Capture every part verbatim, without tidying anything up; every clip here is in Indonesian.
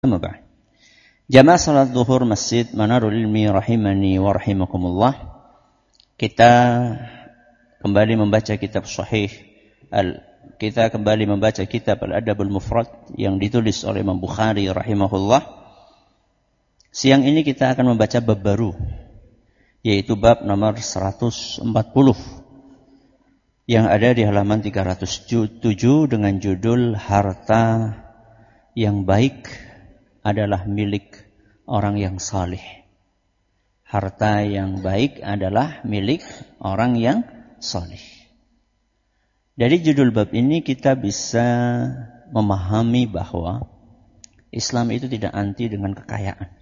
Amma ba'd. Jamaah salat zuhur Masjid Manarul Ilmi rahimani wa rahimakumullah. Kita kembali membaca kitab Sahih al kita kembali membaca kitab Al-Adabul Mufrad yang ditulis oleh Imam Bukhari rahimahullah. Siang ini kita akan membaca bab baru, yaitu bab nomor seratus empat puluh yang ada di halaman tiga ratus tujuh dengan judul Harta yang baik adalah milik orang yang saleh. Harta yang baik adalah milik orang yang saleh. Dari judul bab ini kita bisa memahami bahwa Islam itu tidak anti dengan kekayaan.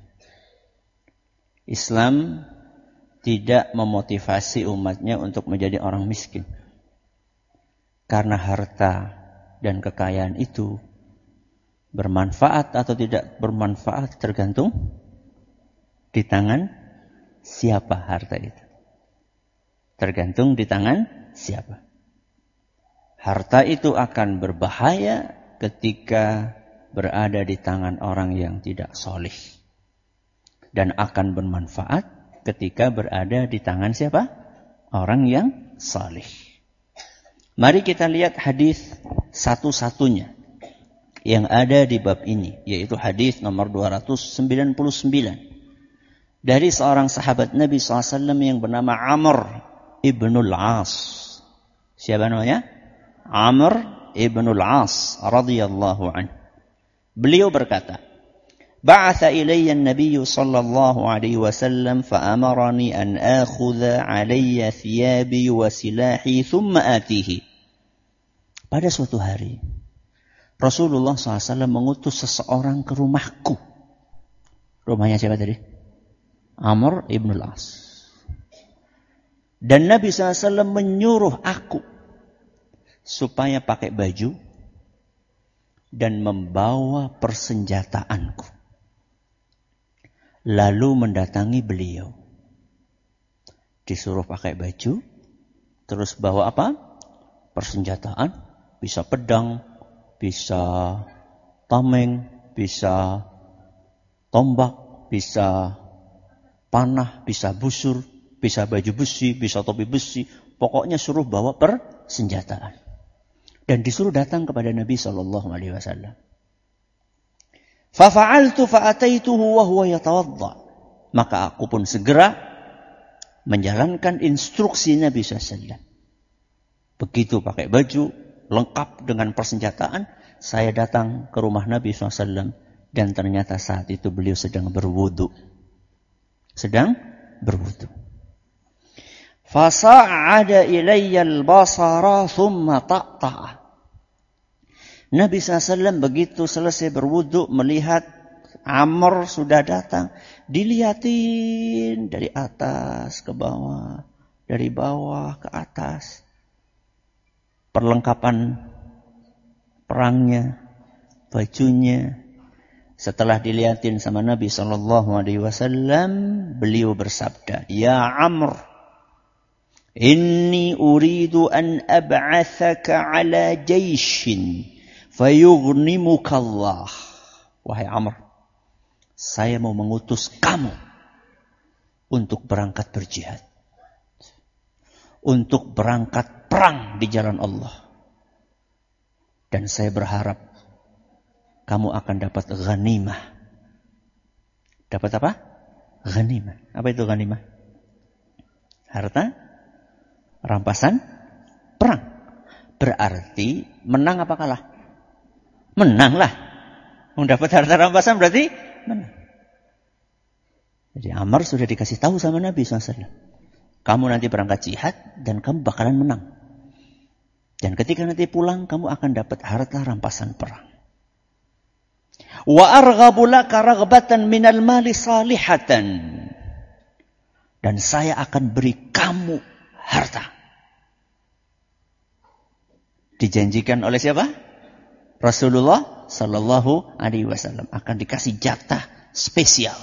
Islam tidak memotivasi umatnya untuk menjadi orang miskin. Karena harta dan kekayaan itu bermanfaat atau tidak bermanfaat tergantung di tangan siapa harta itu. Tergantung di tangan siapa. Harta itu akan berbahaya ketika berada di tangan orang yang tidak soleh. Dan akan bermanfaat ketika berada di tangan siapa? Orang yang soleh. Mari kita lihat hadis satu-satunya yang ada di bab ini, yaitu hadis nomor dua ratus sembilan puluh sembilan dari seorang sahabat Nabi shallallahu alaihi wasallam yang bernama Amr ibnul As. Siapa namanya? Amr ibnul As radhiyallahu anhu. Beliau berkata, "Ba'atha ilayya an-nabiy sallallahu alaihi wasallam fa amarani an akhudha alayya thiyabi wa silahi thumma atihi." Pada suatu hari Rasulullah shallallahu alaihi wasallam mengutus seseorang ke rumahku. Rumahnya siapa tadi? Amr ibnul As. Dan Nabi shallallahu alaihi wasallam menyuruh aku supaya pakai baju dan membawa persenjataanku. Lalu mendatangi beliau. Disuruh pakai baju, terus bawa apa? Persenjataan, bisa pedang, bisa tameng, bisa tombak, bisa panah, bisa busur, bisa baju besi, bisa topi besi. Pokoknya suruh bawa persenjataan. Dan disuruh datang kepada Nabi shallallahu alaihi wasallam. Fafa'altu fa'ataituhu wa huwa yatawadda. Maka aku pun segera menjalankan instruksi Nabi shallallahu alaihi wasallam. Begitu pakai baju lengkap dengan persenjataan, saya datang ke rumah Nabi shallallahu alaihi wasallam dan ternyata saat itu beliau sedang berwudu. Sedang berwudu. Fasa'ada ilayya al-basara thumma ta'ta'a. Nabi shallallahu alaihi wasallam begitu selesai berwudu melihat Amr sudah datang, dilihatin dari atas ke bawah, dari bawah ke atas. Perlengkapan perangnya, bajunya. Setelah dilihatin sama Nabi sallallahu alaihi wasallam, beliau bersabda, "Ya Amr, inni uridu an ab'athaka ala jayshin fayughnimuka Allah." Wahai Amr, saya mau mengutus kamu untuk berangkat berjihad. Untuk berangkat perang di jalan Allah. Dan saya berharap kamu akan dapat ghanimah. Dapat apa? Ghanimah. Apa itu ghanimah? Harta rampasan perang. Berarti menang apa kalah? Menang lah. Mendapat harta rampasan berarti menang. Jadi Amr sudah dikasih tahu sama Nabi shallallahu alaihi wasallam. Kamu nanti berangkat jihad dan kamu bakalan menang. Dan ketika nanti pulang kamu akan dapat harta rampasan perang. Wa arghabu laka raghbatan minal mali salihatan. Dan saya akan beri kamu harta. Dijanjikan oleh siapa? Rasulullah sallallahu alaihi wasallam akan dikasih jatah spesial.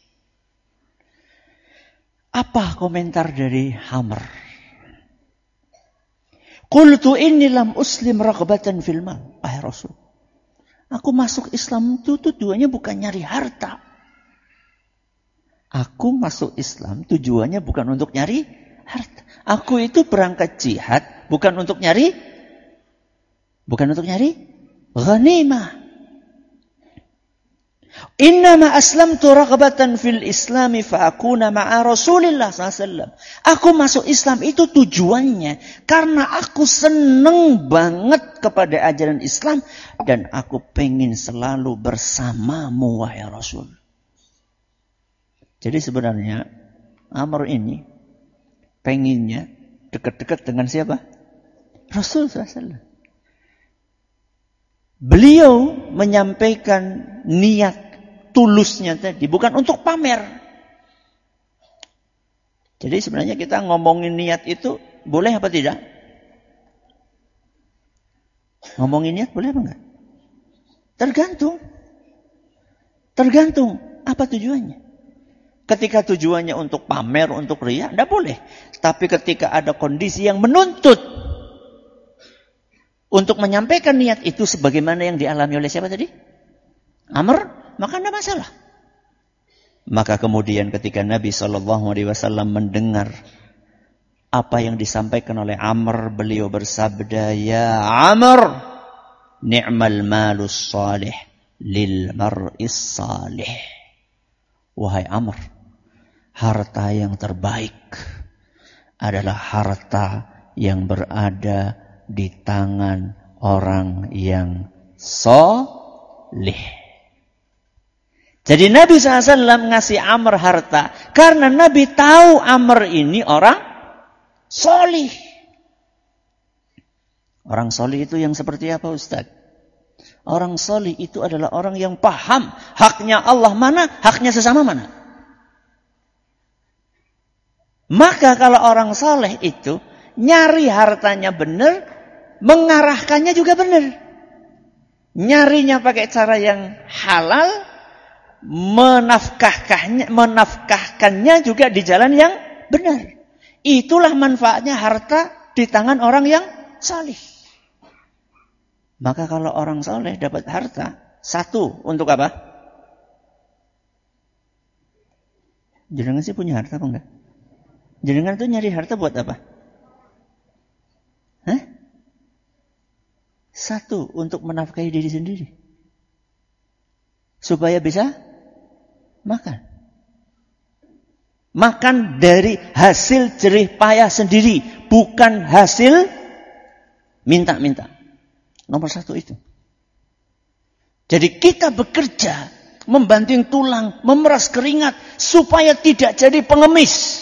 Apa komentar dari Amr? Qultu inni lam uslim raghbatan fil mal. Wahai Rasul, Aku masuk Islam itu tujuannya bukan nyari harta. Aku masuk Islam tujuannya bukan untuk nyari harta. Aku itu berangkat jihad bukan untuk nyari bukan untuk nyari ghanimah. Innama aslamtu raghbatan fil islami fa'akuna ma'a Rasulillah sallallahu alaihi wasallam. Aku masuk Islam itu tujuannya karena aku seneng banget kepada ajaran Islam dan aku pengen selalu bersamamu wahai Rasul. Jadi sebenarnya Amr ini pengennya dekat-dekat dengan siapa? Rasul sallallahu alaihi wasallam. Beliau menyampaikan niat tulusnya tadi bukan untuk pamer. Jadi sebenarnya kita ngomongin niat itu boleh apa tidak? Ngomongin niat boleh apa enggak? Tergantung. Tergantung apa tujuannya. Ketika tujuannya untuk pamer, untuk riya, enggak boleh. Tapi ketika ada kondisi yang menuntut untuk menyampaikan niat itu sebagaimana yang dialami oleh siapa tadi? Amr, maka tidak masalah. Maka kemudian ketika Nabi shallallahu alaihi wasallam mendengar apa yang disampaikan oleh Amr, beliau bersabda, Ya Amr, ni'mal malus salih lil mar'is salih. Wahai Amr, harta yang terbaik adalah harta yang berada di tangan orang yang soleh. Jadi Nabi shallallahu alaihi wasallam ngasih Amr harta karena Nabi tahu Amr ini orang soleh. Orang soleh itu yang seperti apa Ustaz? Orang soleh itu adalah orang yang paham haknya Allah mana, haknya sesama mana. Maka kalau orang soleh itu nyari hartanya benar, mengarahkannya juga benar. Nyarinya pakai cara yang halal, menafkahkannya, menafkahkannya juga di jalan yang benar. Itulah manfaatnya harta di tangan orang yang saleh. Maka kalau orang saleh dapat harta, satu untuk apa? Jenengan sih punya harta apa enggak? Jenengan itu nyari harta buat apa? Hah? Satu, untuk menafkahi diri sendiri. Supaya bisa makan. Makan dari hasil jerih payah sendiri. Bukan hasil minta-minta. Nomor satu itu. Jadi kita bekerja, membanting tulang, memeras keringat. Supaya tidak jadi pengemis.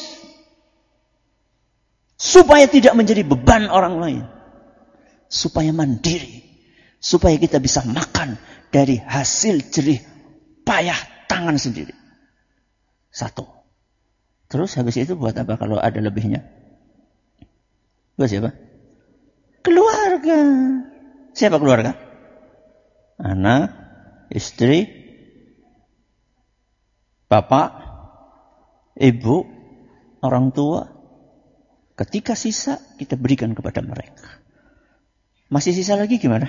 Supaya tidak menjadi beban orang lain. Supaya mandiri. Supaya kita bisa makan dari hasil jerih payah tangan sendiri. Satu. Terus habis itu buat apa kalau ada lebihnya? Buat siapa? Keluarga. Siapa keluarga? Anak, istri, bapak, ibu, orang tua. Ketika sisa kita berikan kepada mereka. Masih sisa lagi gimana?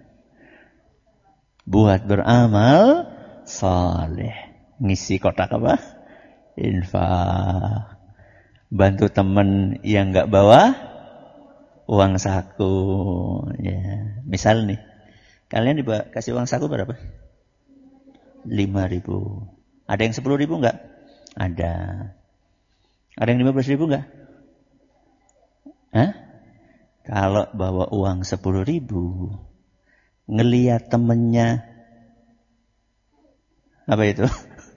Buat beramal saleh. Ngisi kotak apa? Infak. Bantu teman yang gak bawa uang saku. Ya. Misal nih, kalian dikasih uang saku berapa? lima ribu. Ada yang sepuluh ribu enggak? Ada. Ada yang lima belas ribu enggak? Hah? Kalau bawa uang sepuluh ribu, ngelihat temennya, apa itu?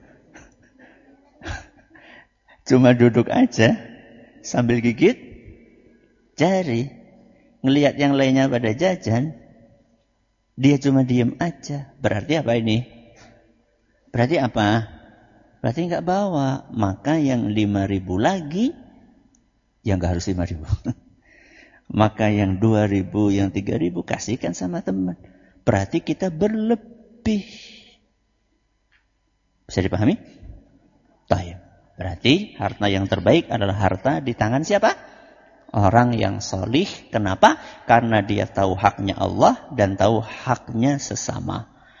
Cuma duduk aja, sambil gigit jari. Ngelihat yang lainnya pada jajan, dia cuma diem aja. Berarti apa ini? Berarti apa? Berarti nggak bawa. Maka yang lima ribu lagi, ya nggak harus lima ribu. Maka yang dua ribu, yang tiga ribu kasihkan sama teman. Berarti kita berlebih. Bisa dipahami? Baik. Berarti harta yang terbaik adalah harta di tangan siapa? Orang yang solih. Kenapa? Karena dia tahu haknya Allah dan tahu haknya sesama.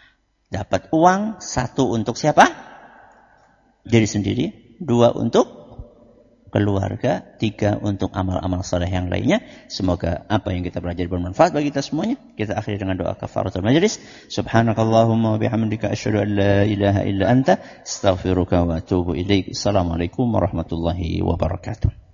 Dapat uang, satu untuk siapa? Diri sendiri. Dua untuk keluarga. Tiga untuk amal-amal saleh yang lainnya. Semoga apa yang kita pelajari bermanfaat bagi kita semuanya. Kita akhiri dengan doa kafaratul majlis. Subhanakallahumma wa bihamdika asyhadu an la ilaha illa anta astaghfiruka wa atubu ilaik. Assalamualaikum warahmatullahi wabarakatuh.